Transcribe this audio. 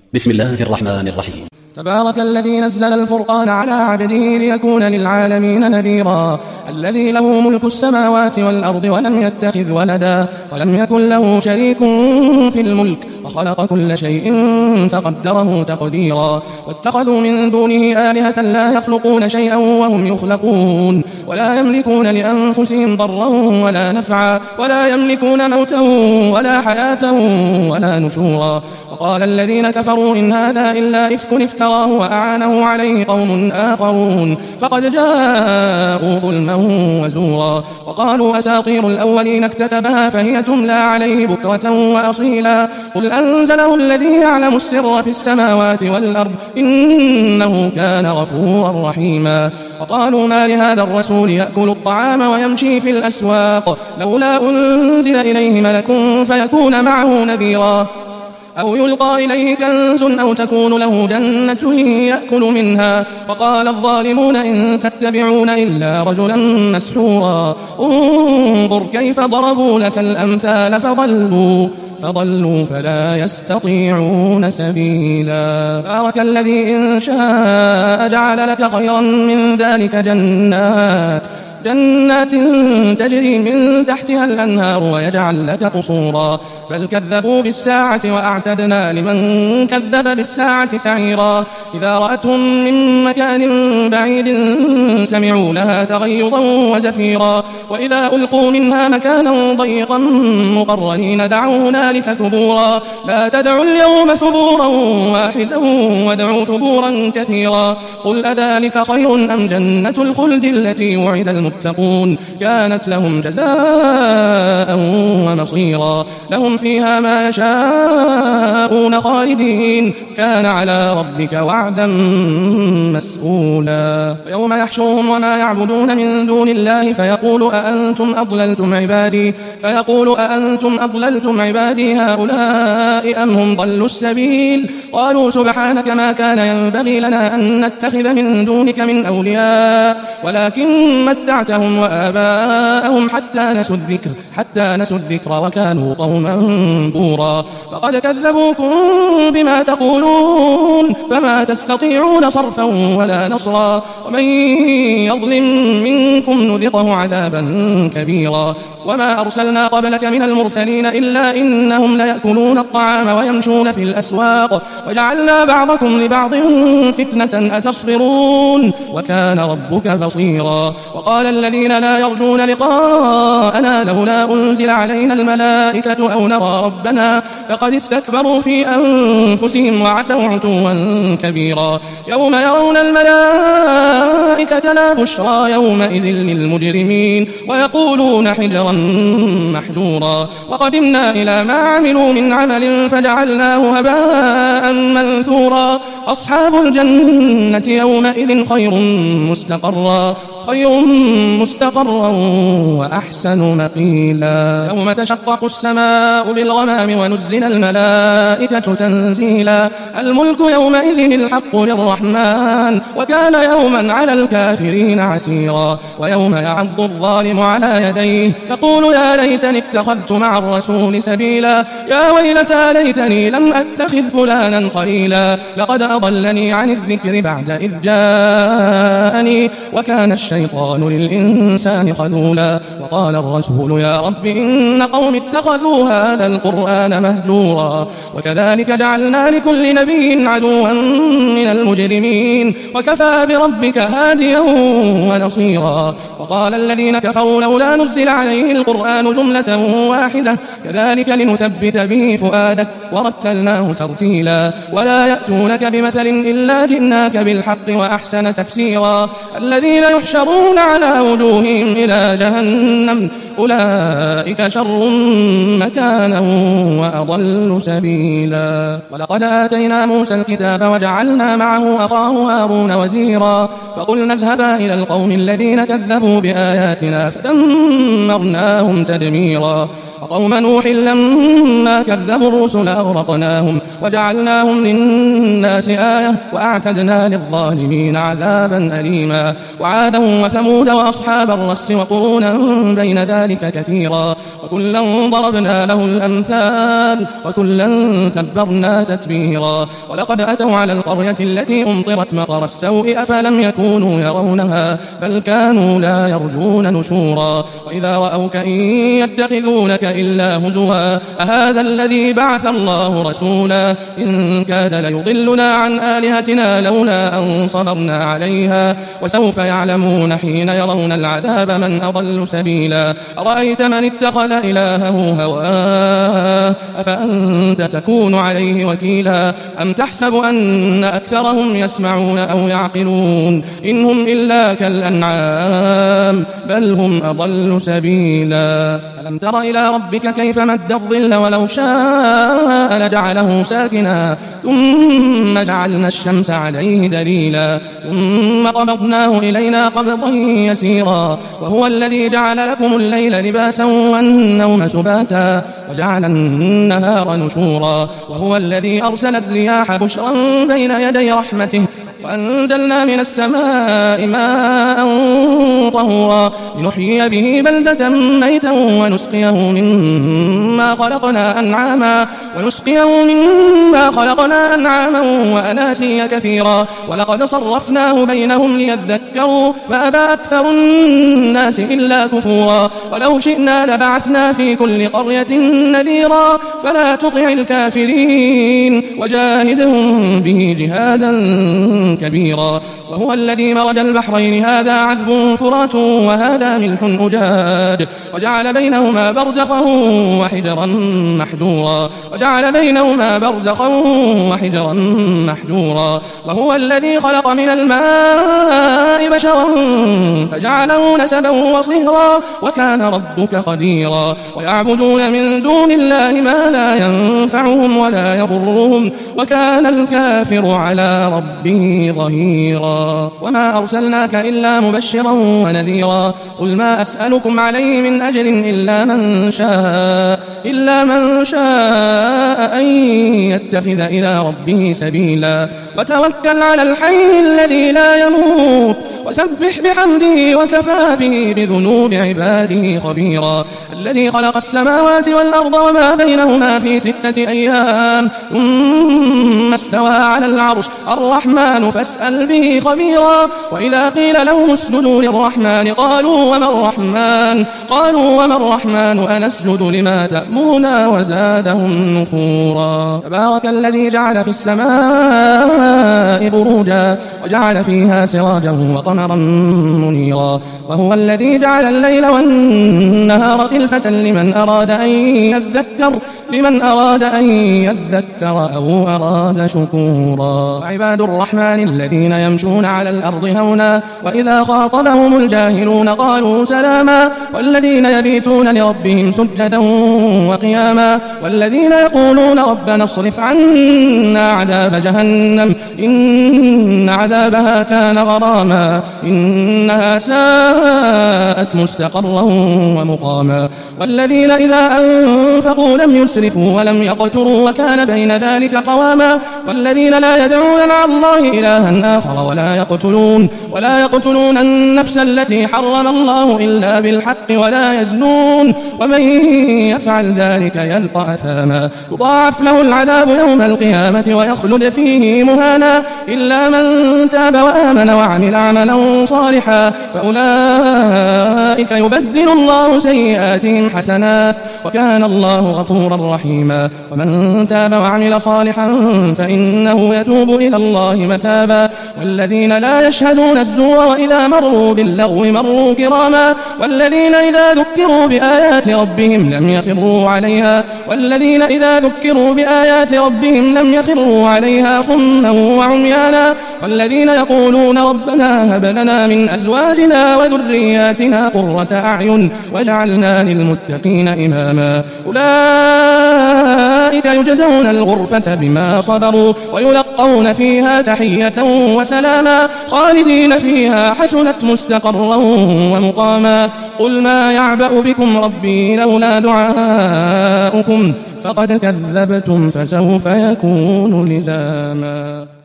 بسم الله الرحمن الرحيم. تبارك الذي نزل الفرقان على عبده ليكون للعالمين نذيرا الذي له ملك السماوات والأرض ولم يتخذ ولدا ولم يكن له شريك في الملك وخلق كل شيء فقدره تقديرا واتخذوا من دونه آلهة لا يخلقون شيئا وهم يخلقون ولا يملكون لأنفسهم ضرا ولا نفعا ولا يملكون موتا ولا حياة ولا نشورا وقال الذين كفروا إن هذا إلا إفك افتراه وأعانه عليه قوم آخرون فقد جاءوا ظلما وزورا وقالوا أساطير الأولين اكتتبها فهي تملى عليه بكرة وأصيلا قل أنزله الذي يعلم السر في السماوات والأرض إنه كان غفورا رحيما وقالوا ما لهذا الرسول يأكل الطعام ويمشي في الأسواق لولا أنزل إليه ملك فيكون معه نذيرا أو يلقى إليه كنز أو تكون له جنة يأكل منها وقال الظالمون إن تتبعون إلا رجلا مسحورا انظر كيف ضربوا لك الأمثال فضلوا فلا يستطيعون سبيلا بارك الذي إن شاء جعل لك خيرا من ذلك جنات تجري من تحتها الأنهار ويجعل لك قصورا بل كذبوا بالساعة وأعتدنا لمن كذب بالساعة سعيرا إذا رأتهم من مكان بعيد سمعوا لها تغيظا وزفيرا وإذا ألقوا منها مكانا ضيقا مقرنين دعوا هنالك ثبورا لا تدعوا اليوم ثبورا واحدا ودعوا ثبورا كثيرا قل أذلك خير أم جنة الخلد التي وعد المتقون كانت لهم جزاء ومصيرا لهم فيها ما يشاءون خالدين كان على ربك وعدا مسئولا يوم يحشرهم وما يعبدون من دون الله فيقول أأنتم أضللتم عبادي هؤلاء أم هم ضلوا السبيل قالوا سبحانك ما كان ينبغي لنا أن نتخذ من دونك من أولياء ولكن متعتهم وآباءهم حتى نسوا الذكر وكانوا قوما بورا فقد كذبوكم بما تقولون فما تستطيعون صرفا ولا نصرا ومن يظلم منكم نذقه عذابا كبيرا وما أرسلنا قبلك من المرسلين إلا إنهم ليأكلون الطعام ويمشون في الأسواق وجعلنا بعضكم لبعض فتنة أتصبرون وكان ربك بصيرا وقال الذين لا يرجون لقاءنا لولا أنزل علينا الملائكة أو نرى ربنا لقد استكبروا في أنفسهم وعتوا عتوا كبيرا يوم يرون الملائكة لا بشرى يومئذ للمجرمين ويقولون حجرا محجورا وقدمنا إلى ما عملوا من عمل فجعلناه هباء منثورا أصحاب الجنة يومئذ خير مستقرا وأحسن مقيلا يوم تشقق السماء بالغمام ونزل الملائكة تنزيلا الملك يومئذ الحق للرحمن وكان يوما على الكافرين عسيرا ويوم يعض الظالم على يديه يقول يا ليتني اتخذت مع الرسول سبيلا يا ويلتى ليتني لم أتخذ فلانا خليلا لقد أضلني عن الذكر بعد إذ جاءني وكان الشيطان للإنسان خذولا وقال الرسول يا رب إن قوم اتخذوا هذا القرآن مهجورا وكذلك جعلنا لكل نبي عدوا من المجرمين وكفى بربك هاديا ونصيرا وقال الذين كفروا لولا نزل عليه القرآن جملة واحدة كذلك لنثبت به فؤادك ورتلناه ترتيلا ولا يأتونك بمثل إلا جئناك بالحق وأحسن تفسيرا الذين يحشرون على وجوههم إلى جهنم أولئك شر مكانا وأضل سبيلا ولقد آتينا موسى الكتاب وجعلنا معه أخاه هارون وزيرا فقلنا اذهبا إلى القوم الذين كذبوا بآياتنا فدمرناهم تدميرا وقوم نوح لما كذبوا الرسل أغرقناهم وجعلناهم للناس آية وأعتدنا للظالمين عذابا أليما وعادا وثمود وأصحاب الرس وقرونا بين ذلك كثيرا وكلا ضربنا له الأمثال وكلا تبرنا تتبيرا ولقد أتوا على القرية التي أمطرت مطر السوء أفلم يكونوا يرونها بل كانوا لا يرجون نشورا وإذا رأوك إن يتخذونك إلا هزوا أهذا الذي بعث الله رسولا إن كاد ليضلنا عن آلهتنا لولا أن صبرنا عليها وسوف يعلمون حين يرون العذاب من أضل سبيلا أرأيت من اتخذ إلهه هواه أفأنت تكون عليه وكيلا أم تحسب أن أكثرهم يسمعون أو يعقلون إنهم إلا كالأنعام بل هم أضل سبيلا ألم تر إلى ربك كيف مد الظل ولو شاء لجعله ساكنا ثم جعلنا الشمس عليه دليلا ثم قبضناه إلينا قبضا يسيرا وهو الذي جعل لكم الليل لباسا والنوم سباتا وجعل النهار نشورا وهو الذي أرسل الرياح بشرا بين يدي رحمته وأنزلنا من السماء ماء طهورا لنحيي به بلدة ميتا ونسقيه مما خلقنا أنعاما وأناسيا كثيرا ولقد صرفناه بينهم ليذكروا فأبى أكثر الناس إلا كفورا ولو شئنا لبعثنا في كل قرية نذيرا فلا تطع الكافرين وجاهدهم به جهادا كبيرا وهو الذي مرج البحرين هذا عذب فرات وهذا ملح أجاج وجعل بينهما برزخا وحجرا محجورا وهو الذي خلق من الماء بشرا فجعله نسبا وصهرا وكان ربك قديرا ويعبدون من دون الله ما لا ينفعهم ولا يضرهم وكان الكافر على ربه ظهيرا وما أرسلناك إلا مبشرا ونذيرا قل ما أسألكم عليه من أجر إلا من شاء أن يتخذ إلى ربه سبيلا وتوكل على الحي الذي لا يموت وسبح بحمده وكفى به بذنوب عباده خبيرا الذي خلق السماوات والأرض وما بينهما في 6 أيام ثم استوى على العرش الرحمن فاسأل به خبيرا وإذا قيل لهم اسجدوا للرحمن قالوا وما الرحمن أنسجد لما تأمرنا وزادهم نفورا تبارك الذي جعل في السماء بروجا وجعل فيها سراجا وقمرا منيرا وهو الذي جعل الليل والنهار خلفة لمن أراد أن يذكر أو أراد شكورا وعباد الرحمن الذين يمشون على الأرض هونا وإذا خاطبهم الجاهلون قالوا سلاما والذين يبيتون لربهم سجدا وقياما والذين يقولون ربنا اصرف عنا عذاب جهنم إن عذابها كان غراما إنها ساءت مستقرا ومقاما والذين إذا أنفقوا لم يسرفوا ولم يقتروا وكان بين ذلك قواما والذين لا يدعون مع الله إلها آخر ولا يقتلون النفس التي حرم الله إلا بالحق ولا يزنون ومن يفعل ذلك يلقى أثاما يضاعف له العذاب يوم القيامة ويخلد فيه مهانا إلا من تاب وآمن وعمل عملا صالحا فأولئك يبدل الله سيئاتهم حسنات وكان الله غفورا رحيما ومن تاب وعمل صالحا فإنه يتوب إلى الله متابا والذين لا يشهدون الزور وإذا مروا باللغو مروا كراما والذين إذا ذكروا بآيات ربهم لم يخروا عليها صما وعميانا والذين يقولون ربنا هب لنا من أزواجنا وذرياتنا قرة أعين واجعلنا للمتقين إماما أولئك أولئك يجزون الغرفة بما صبروا ويلقون فيها تحية وسلاما خالدين فيها حسنت مستقرا ومقاما قل ما يعبأ بكم ربي لولا دعاؤكم فقد كذبتم فسوف يكون لزاما